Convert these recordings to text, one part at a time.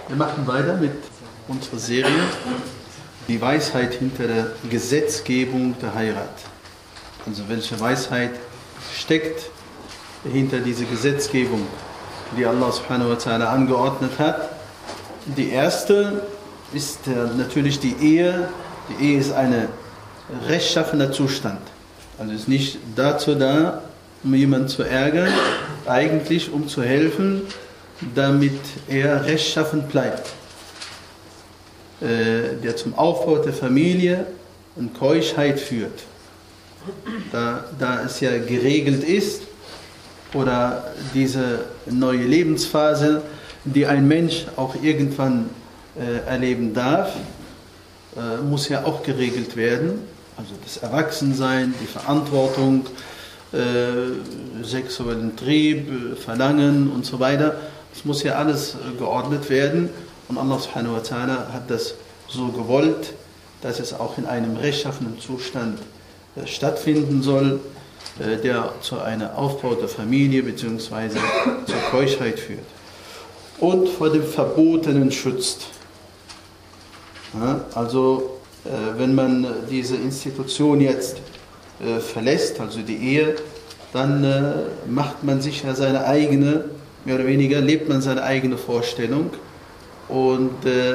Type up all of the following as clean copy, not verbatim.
Wir machen weiter mit unserer Serie Die Weisheit hinter der Gesetzgebung der Heirat. Also welche Weisheit steckt hinter dieser Gesetzgebung, die Allah subhanahu wa ta'ala angeordnet hat. Die erste ist natürlich die Ehe. Die Ehe ist ein rechtschaffener Zustand. Also ist nicht dazu da, um jemanden zu ärgern, eigentlich um zu helfen, damit er rechtschaffen bleibt. Der zum Aufbau der Familie und Keuschheit führt. Da es ja geregelt ist, oder diese neue Lebensphase, die ein Mensch auch irgendwann erleben darf, muss ja auch geregelt werden. Also das Erwachsensein, die Verantwortung, sexuellen Trieb, Verlangen und so weiter. Das muss ja alles geordnet werden. Und Allah subhanahu wa ta'ala hat das so gewollt, dass es auch in einem rechtschaffenen Zustand stattfinden soll, der zu einer Aufbau der Familie bzw. zur Keuschheit führt. Und vor dem Verbotenen schützt. Ja, also wenn man diese Institution jetzt verlässt, also die Ehe, dann macht man sich ja seine eigene, mehr oder weniger lebt man seine eigene Vorstellung. Und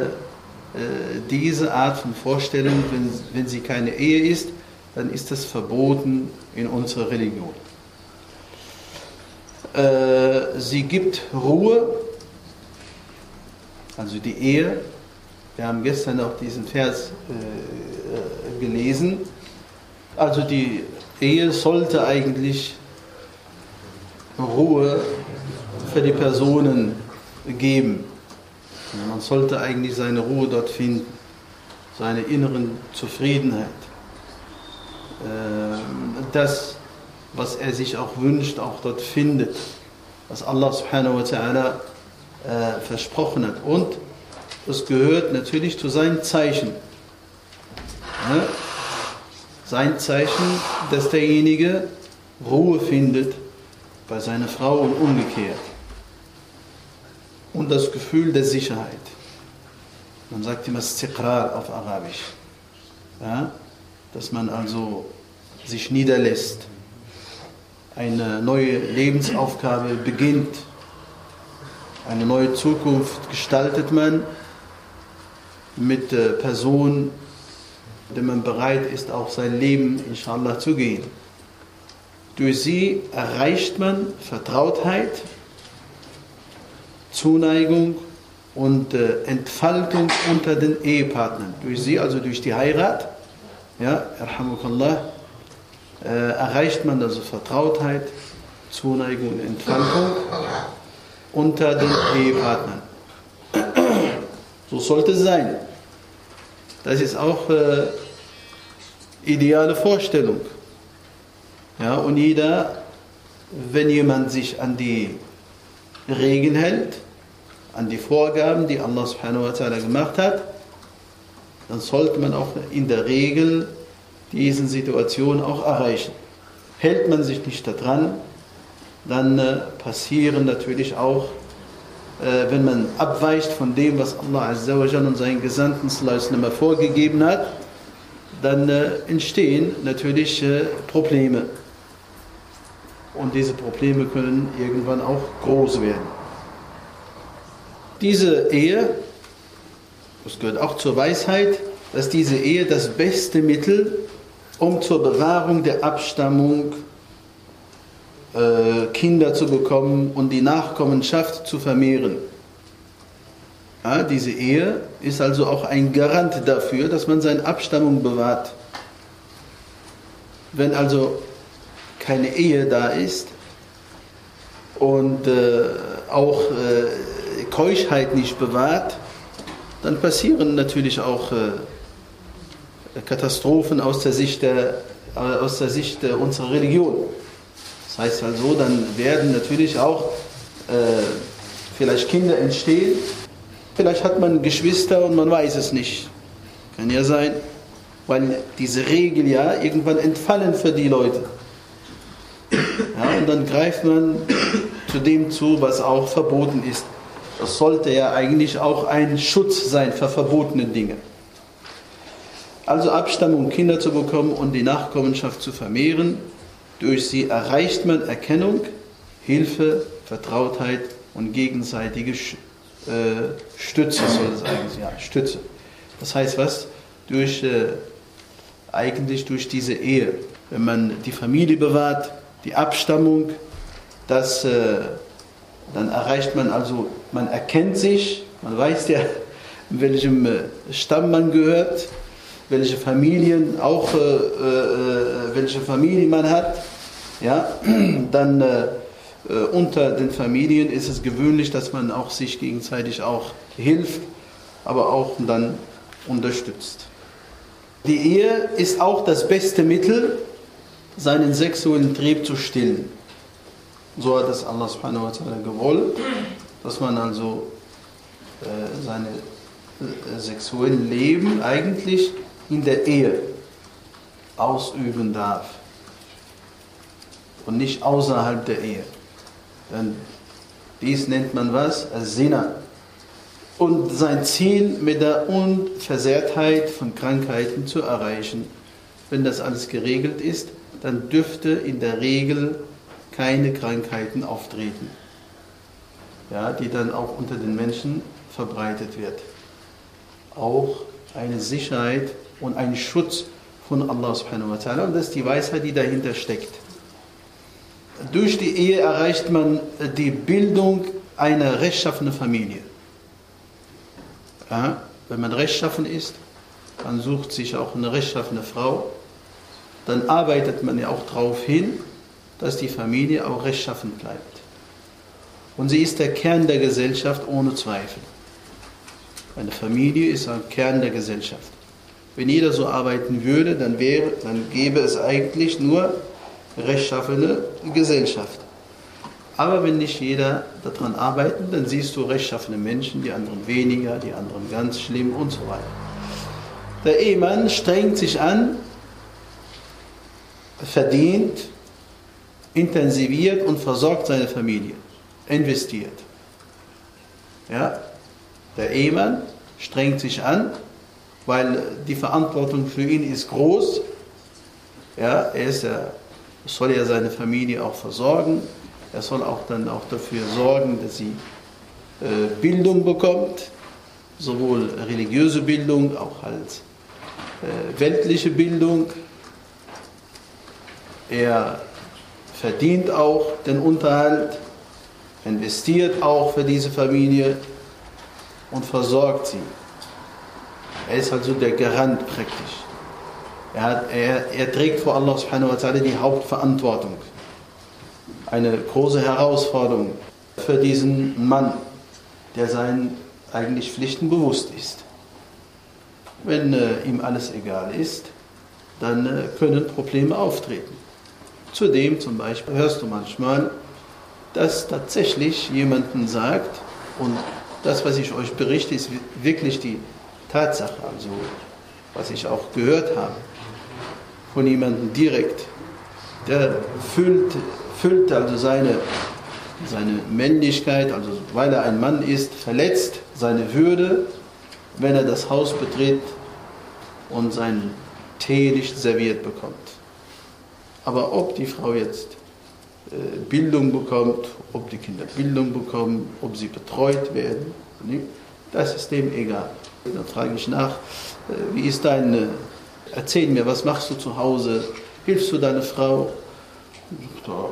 diese Art von Vorstellung, wenn sie keine Ehe ist, dann ist das verboten in unserer Religion. Sie gibt Ruhe, also die Ehe. Wir haben gestern auch diesen Vers gelesen. Also die Ehe sollte eigentlich Ruhe für die Personen geben. Man sollte eigentlich seine Ruhe dort finden, seine inneren Zufriedenheit. Das, was er sich auch wünscht, auch dort findet, was Allah subhanahu wa ta'ala versprochen hat. Und es gehört natürlich zu seinen Zeichen. Ja? Sein Zeichen, dass derjenige Ruhe findet bei seiner Frau und umgekehrt. Und das Gefühl der Sicherheit. Man sagt immer Istiqrar auf Arabisch. Ja? Dass man also sich niederlässt. Eine neue Lebensaufgabe beginnt. Eine neue Zukunft gestaltet man mit der Person, der man bereit ist, auch sein Leben inshallah zu gehen. Durch sie erreicht man Vertrautheit, Zuneigung und Entfaltung unter den Ehepartnern. Durch sie, also durch die Heirat, ja, Yarhamukallah, erreicht man also Vertrautheit, Zuneigung und Entfaltung unter den Ehepartnern. So sollte es sein. Das ist auch ideale Vorstellung. Ja, und wenn jemand sich an die Regeln hält, an die Vorgaben, die Allah subhanahu wa ta'ala gemacht hat, dann sollte man auch in der Regel diese Situation auch erreichen. Hält man sich nicht daran, dann passieren natürlich auch, wenn man abweicht von dem, was Allah azza wa jalla und seinen Gesandten sallallahu alaihi wasallam vorgegeben hat, dann entstehen natürlich Probleme. Und diese Probleme können irgendwann auch groß werden. Diese Ehe, das gehört auch zur Weisheit, dass diese Ehe das beste Mittel, um zur Bewahrung der Abstammung Kinder zu bekommen und die Nachkommenschaft zu vermehren. Ja, diese Ehe ist also auch ein Garant dafür, dass man seine Abstammung bewahrt. Wenn also keine Ehe da ist und auch Keuschheit nicht bewahrt, dann passieren natürlich auch Katastrophen aus der Sicht unserer Religion. Das heißt also, dann werden natürlich auch vielleicht Kinder entstehen. Vielleicht hat man Geschwister und man weiß es nicht. Kann ja sein, weil diese Regeln ja irgendwann entfallen für die Leute. Ja, und dann greift man zu dem zu, was auch verboten ist. Das sollte ja eigentlich auch ein Schutz sein für verbotene Dinge. Also Abstammung, Kinder zu bekommen und die Nachkommenschaft zu vermehren. Durch sie erreicht man Erkennung, Hilfe, Vertrautheit und gegenseitige Stütze, soll es eigentlich, ja, Stütze. Das heißt was? Eigentlich durch diese Ehe. Wenn man die Familie bewahrt, die Abstammung, dann erreicht man also, man erkennt sich, man weiß ja, in welchem Stamm man gehört, welche Familien auch, welche Familie man hat. Ja, dann unter den Familien ist es gewöhnlich, dass man auch sich gegenseitig auch hilft, aber auch dann unterstützt. Die Ehe ist auch das beste Mittel, seinen sexuellen Trieb zu stillen. So hat es Allah subhanahu wa ta'ala gewollt, dass man also sein sexuelles Leben eigentlich in der Ehe ausüben darf und nicht außerhalb der Ehe. Denn dies nennt man was? Zina. Und sein Ziel mit der Unversehrtheit von Krankheiten zu erreichen. Wenn das alles geregelt ist, dann dürfte in der Regel keine Krankheiten auftreten, ja, die dann auch unter den Menschen verbreitet wird. Auch eine Sicherheit und ein Schutz von Allah subhanahu wa ta'ala. Und das ist die Weisheit, die dahinter steckt. Durch die Ehe erreicht man die Bildung einer rechtschaffenen Familie. Ja, wenn man rechtschaffen ist, dann sucht sich auch eine rechtschaffene Frau. Dann arbeitet man ja auch darauf hin, dass die Familie auch rechtschaffen bleibt. Und sie ist der Kern der Gesellschaft ohne Zweifel. Eine Familie ist ein Kern der Gesellschaft. Wenn jeder so arbeiten würde, dann gäbe es eigentlich nur rechtschaffene Gesellschaft. Aber wenn nicht jeder daran arbeitet, dann siehst du rechtschaffene Menschen, die anderen weniger, die anderen ganz schlimm und so weiter. Der Ehemann strengt sich an, verdient, intensiviert und versorgt seine Familie, investiert. Ja? Der Ehemann strengt sich an, weil die Verantwortung für ihn ist groß. Ja, soll ja seine Familie auch versorgen. Er soll auch dann auch dafür sorgen, dass sie Bildung bekommt, sowohl religiöse Bildung, auch als weltliche Bildung. Er verdient auch den Unterhalt, investiert auch für diese Familie und versorgt sie. Er ist also der Garant praktisch. Er trägt vor Allah subhanahu wa ta'ala die Hauptverantwortung. Eine große Herausforderung für diesen Mann, der seinen eigentlich Pflichten bewusst ist. Wenn ihm alles egal ist, dann können Probleme auftreten. Zudem zum Beispiel hörst du manchmal, dass tatsächlich jemanden sagt, und das, was ich euch berichte, ist wirklich die Tatsache, also was ich auch gehört habe, von jemandem direkt, der füllt also seine Männlichkeit, also weil er ein Mann ist, verletzt seine Würde, wenn er das Haus betritt und seinen Tee nicht serviert bekommt. Aber ob die Frau jetzt Bildung bekommt, ob die Kinder Bildung bekommen, ob sie betreut werden, das ist dem egal. Dann frage ich nach, wie ist erzähl mir, was machst du zu Hause? Hilfst du deiner Frau? Ja,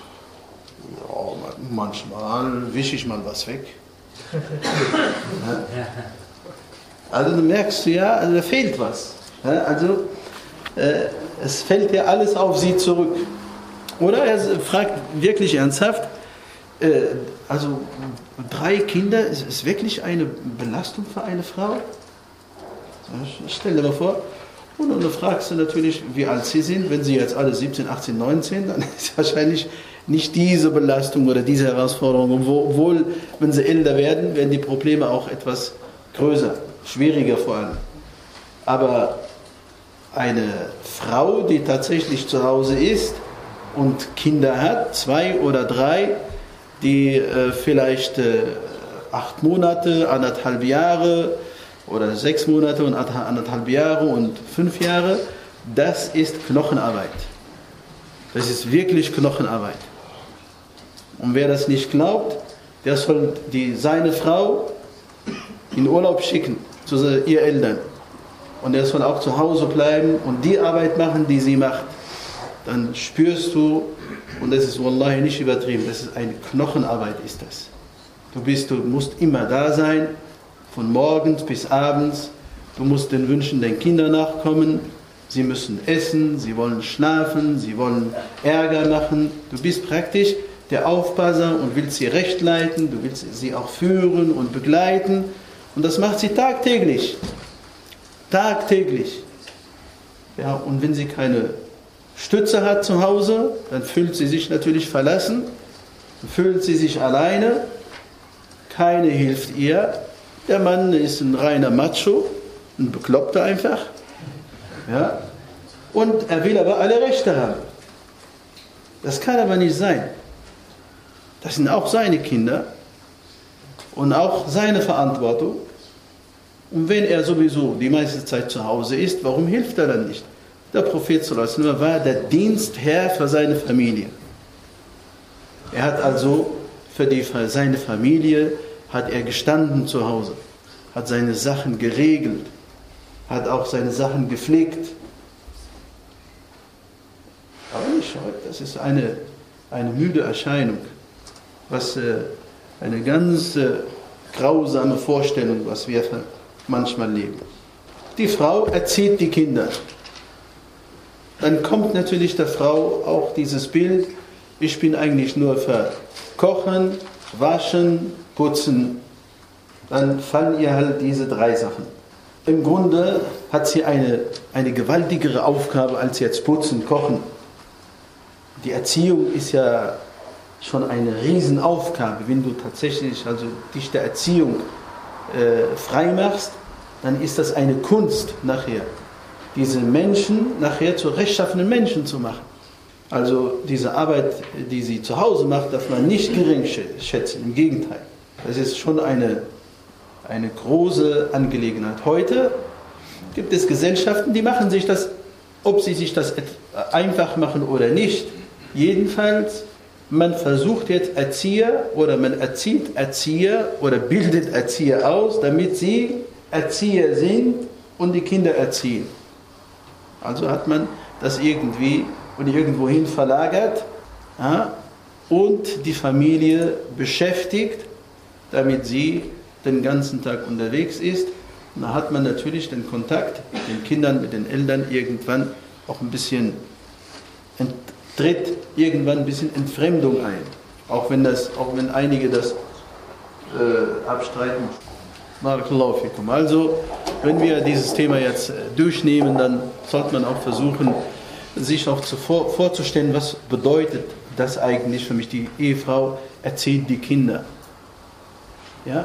manchmal wische ich mal was weg. Ja. Also du merkst du ja, also da fehlt was. Ja, also es fällt ja alles auf sie zurück. Oder er fragt wirklich ernsthaft, also 3 Kinder, ist wirklich eine Belastung für eine Frau? Stell dir mal vor. Und dann fragst du natürlich, wie alt sie sind. Wenn sie jetzt alle 17, 18, 19, dann ist wahrscheinlich nicht diese Belastung oder diese Herausforderung. Obwohl, wenn sie älter werden die Probleme auch etwas größer, schwieriger vor allem. Aber eine Frau, die tatsächlich zu Hause ist und Kinder hat, 2 oder 3, die vielleicht 8 Monate, 1,5 Jahre oder 6 Monate und 1,5 Jahre und 5 Jahre, das ist Knochenarbeit. Das ist wirklich Knochenarbeit. Und wer das nicht glaubt, der soll seine Frau in Urlaub schicken zu ihren Eltern. Und der soll auch zu Hause bleiben und die Arbeit machen, die sie macht. Dann spürst du, und das ist wallahi nicht übertrieben, das ist eine Knochenarbeit ist das. Du musst immer da sein, von morgens bis abends. Du musst den Wünschen deiner Kinder nachkommen. Sie müssen essen, sie wollen schlafen, sie wollen Ärger machen. Du bist praktisch der Aufpasser und willst sie recht leiten, du willst sie auch führen und begleiten. Und das macht sie tagtäglich. Tagtäglich. Ja, und wenn sie keine Stütze hat zu Hause, dann fühlt sie sich natürlich verlassen, fühlt sie sich alleine, keine hilft ihr. Der Mann ist ein reiner Macho, ein Bekloppter einfach. Ja? Und er will aber alle Rechte haben. Das kann aber nicht sein. Das sind auch seine Kinder und auch seine Verantwortung. Und wenn er sowieso die meiste Zeit zu Hause ist, warum hilft er dann nicht? Der Prophet sallallahu alaihi wasallam war der Dienstherr für seine Familie. Er hat also für seine Familie hat er gestanden zu Hause, hat seine Sachen geregelt, hat auch seine Sachen gepflegt. Aber nicht heute, das ist eine müde Erscheinung, was eine ganz grausame Vorstellung, was wir manchmal leben. Die Frau erzieht die Kinder. Dann kommt natürlich der Frau auch dieses Bild, ich bin eigentlich nur für Kochen, Waschen, Putzen. Dann fallen ihr halt diese 3 Sachen. Im Grunde hat sie eine gewaltigere Aufgabe als jetzt Putzen, Kochen. Die Erziehung ist ja schon eine Riesenaufgabe. Wenn du tatsächlich also dich der Erziehung frei machst, dann ist das eine Kunst nachher, diese Menschen nachher zu rechtschaffenen Menschen zu machen. Also diese Arbeit, die sie zu Hause macht, darf man nicht gering schätzen, im Gegenteil. Das ist schon eine große Angelegenheit. Heute gibt es Gesellschaften, die machen sich das, ob sie sich das einfach machen oder nicht. Jedenfalls, man versucht jetzt Erzieher oder man erzieht Erzieher oder bildet Erzieher aus, damit sie Erzieher sind und die Kinder erziehen. Also hat man das irgendwie und irgendwohin verlagert, ja, und die Familie beschäftigt, damit sie den ganzen Tag unterwegs ist. Und da hat man natürlich den Kontakt mit den Kindern, mit den Eltern irgendwann auch ein bisschen tritt irgendwann ein bisschen Entfremdung ein. Auch wenn einige das abstreiten. Barakallahu fikum. Also, wenn wir dieses Thema jetzt durchnehmen, dann sollte man auch versuchen, sich auch vorzustellen, was bedeutet das eigentlich für mich. Die Ehefrau erzieht die Kinder. Ja?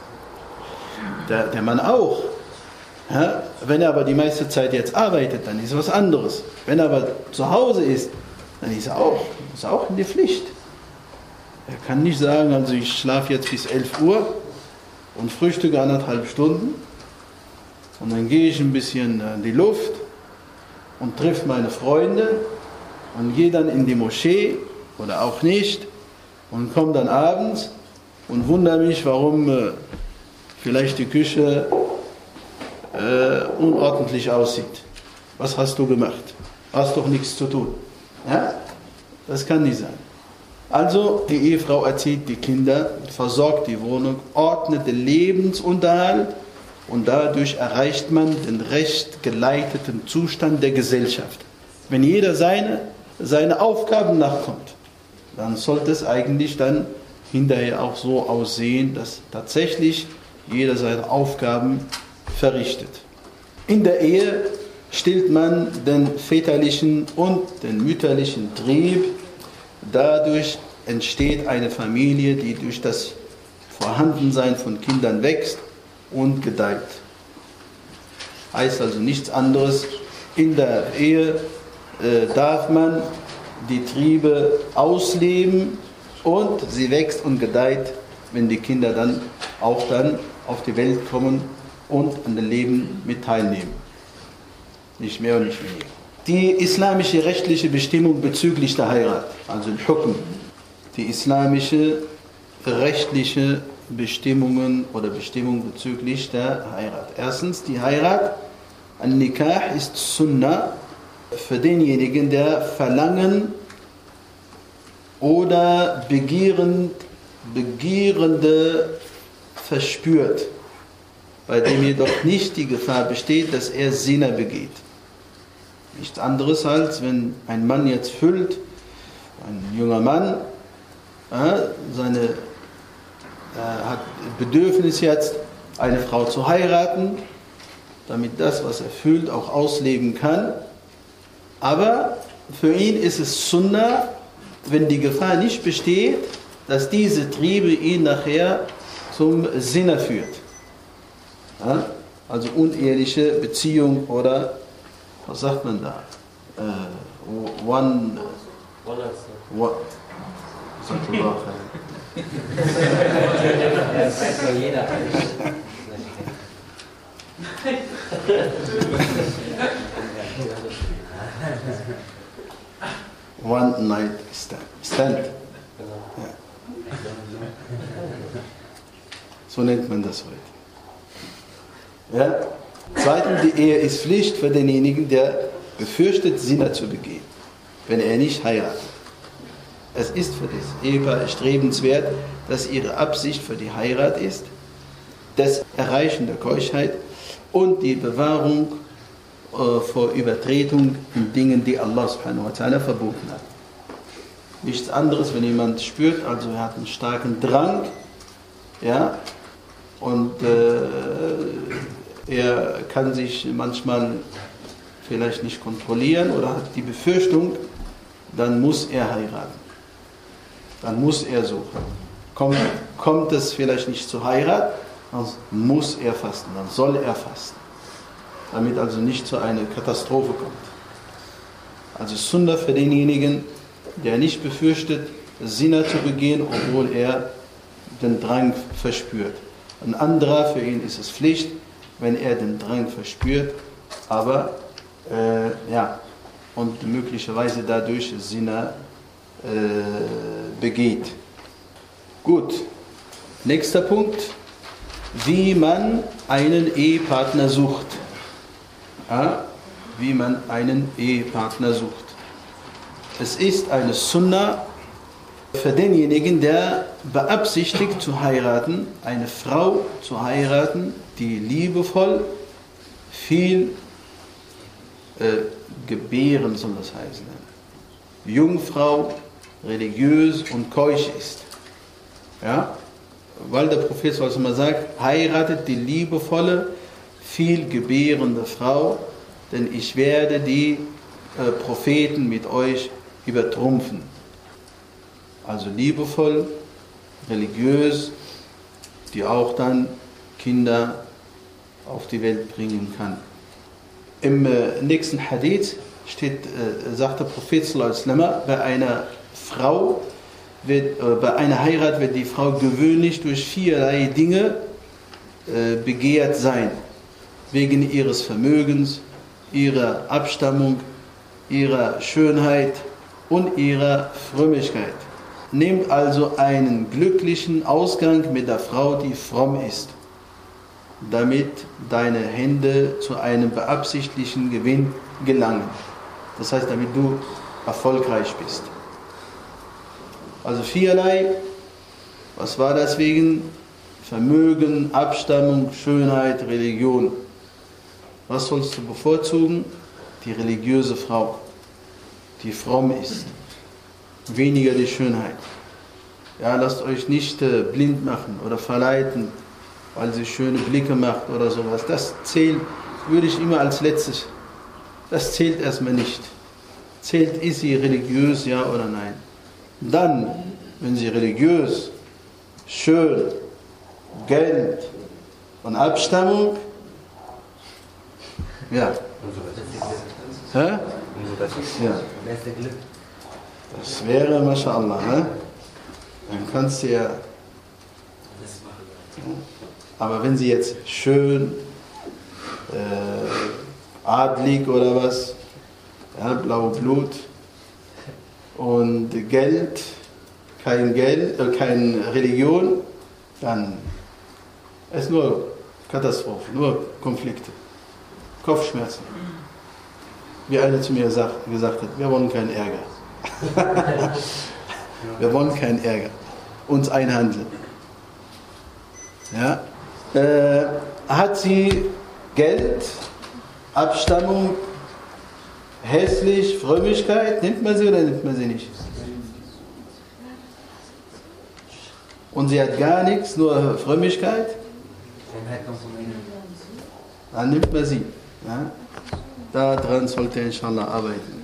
Der Mann auch. Ja? Wenn er aber die meiste Zeit jetzt arbeitet, dann ist es was anderes. Wenn er aber zu Hause ist, dann ist er auch in der Pflicht. Er kann nicht sagen, also ich schlafe jetzt bis 11 Uhr und frühstücke 1,5 Stunden und dann gehe ich ein bisschen in die Luft und treffe meine Freunde und gehe dann in die Moschee oder auch nicht und komme dann abends und wundere mich, warum vielleicht die Küche unordentlich aussieht. Was hast du gemacht? Hast doch nichts zu tun. Ja? Das kann nicht sein. Also die Ehefrau erzieht die Kinder, versorgt die Wohnung, ordnet den Lebensunterhalt und dadurch erreicht man den recht geleiteten Zustand der Gesellschaft. Wenn jeder seine Aufgaben nachkommt, dann sollte es eigentlich dann hinterher auch so aussehen, dass tatsächlich jeder seine Aufgaben verrichtet. In der Ehe stillt man den väterlichen und den mütterlichen Trieb. Dadurch entsteht eine Familie, die durch das Vorhandensein von Kindern wächst und gedeiht. Heißt also nichts anderes. In der Ehe darf man die Triebe ausleben und sie wächst und gedeiht wenn die Kinder dann auch dann auf die Welt kommen und an dem Leben mit teilnehmen. Nicht mehr und nicht weniger. Die islamische rechtliche Bestimmung bezüglich der Heirat, also im Hukm, die islamische rechtliche Bestimmungen oder Bestimmungen bezüglich der Heirat. Erstens, die Heirat, An-Nikah ist Sunnah für denjenigen, der Verlangen oder Begierende verspürt, bei dem jedoch nicht die Gefahr besteht, dass er Zina begeht. Nichts anderes als, wenn ein Mann jetzt fühlt, ein junger Mann, hat Bedürfnis jetzt, eine Frau zu heiraten, damit das, was er fühlt, auch ausleben kann. Aber für ihn ist es Sunnah, wenn die Gefahr nicht besteht, dass diese Triebe ihn nachher zum Zina führt. Ja? Also uneheliche Beziehung oder, was sagt man da? One night stand. Ja. So nennt man das heute. Ja? Zweitens, die Ehe ist Pflicht für denjenigen, der befürchtet, Zina zu begehen, wenn er nicht heiratet. Es ist für das Ehepaar erstrebenswert, dass ihre Absicht für die Heirat ist, das Erreichen der Keuschheit und die Bewahrung vor Übertretung in Dingen, die Allah subhanahu wa ta'ala verboten hat. Nichts anderes, wenn jemand spürt, also er hat einen starken Drang, ja, und er kann sich manchmal vielleicht nicht kontrollieren oder hat die Befürchtung, dann muss er heiraten. Dann muss er suchen. Kommt es vielleicht nicht zur Heirat, dann muss er fasten, dann soll er fasten. Damit also nicht zu einer Katastrophe kommt. Also Sunnah für denjenigen, der nicht befürchtet, Zina zu begehen, obwohl er den Drang verspürt. Ein anderer, für ihn ist es Pflicht, wenn er den Drang verspürt, aber und möglicherweise dadurch Zina begeht. Gut, nächster Punkt, wie man einen Ehepartner sucht. Ja, wie man einen Ehepartner sucht. Es ist eine Sunnah für denjenigen, der beabsichtigt zu heiraten, eine Frau zu heiraten, die liebevoll, viel gebären, soll das heißen, Jungfrau, religiös und keusch ist. Ja? Weil der Prophet sagt, heiratet die liebevolle, viel gebärende Frau, denn ich werde die Propheten mit euch übertrumpfen. Also liebevoll, religiös, die auch dann Kinder auf die Welt bringen kann. Im nächsten Hadith sagt der Prophet bei einer Heirat wird die Frau gewöhnlich durch viererlei Dinge begehrt sein. Wegen ihres Vermögens, ihrer Abstammung, ihrer Schönheit und ihrer Frömmigkeit. Nehmt also einen glücklichen Ausgang mit der Frau, die fromm ist, damit deine Hände zu einem beabsichtigten Gewinn gelangen. Das heißt, damit du erfolgreich bist. Also viererlei, was war das wegen? Vermögen, Abstammung, Schönheit, Religion. Was sollst du bevorzugen? Die religiöse Frau, die fromm ist. Weniger die Schönheit. Ja, lasst euch nicht blind machen oder verleiten, weil sie schöne Blicke macht oder sowas. Das zählt, würde ich immer als letztes. Das zählt erstmal nicht. Zählt, ist sie religiös, ja oder nein. Dann, wenn sie religiös, schön, Geld und Abstammung, ja. Hä? Ja. Das wäre, mashallah, ne? Dann kannst du ja Aber wenn sie jetzt schön, adlig oder was, ja, blau Blut und Geld, keine Religion, dann ist nur Katastrophe, nur Konflikte, Kopfschmerzen. Wie einer zu mir gesagt hat, wir wollen keinen Ärger. Wir wollen keinen Ärger. Uns einhandeln. Ja? Hat sie Geld, Abstammung, hässlich, Frömmigkeit, nimmt man sie oder nimmt man sie nicht? Und sie hat gar nichts, nur Frömmigkeit? Dann nimmt man sie. Ja? Daran sollte inshallah arbeiten.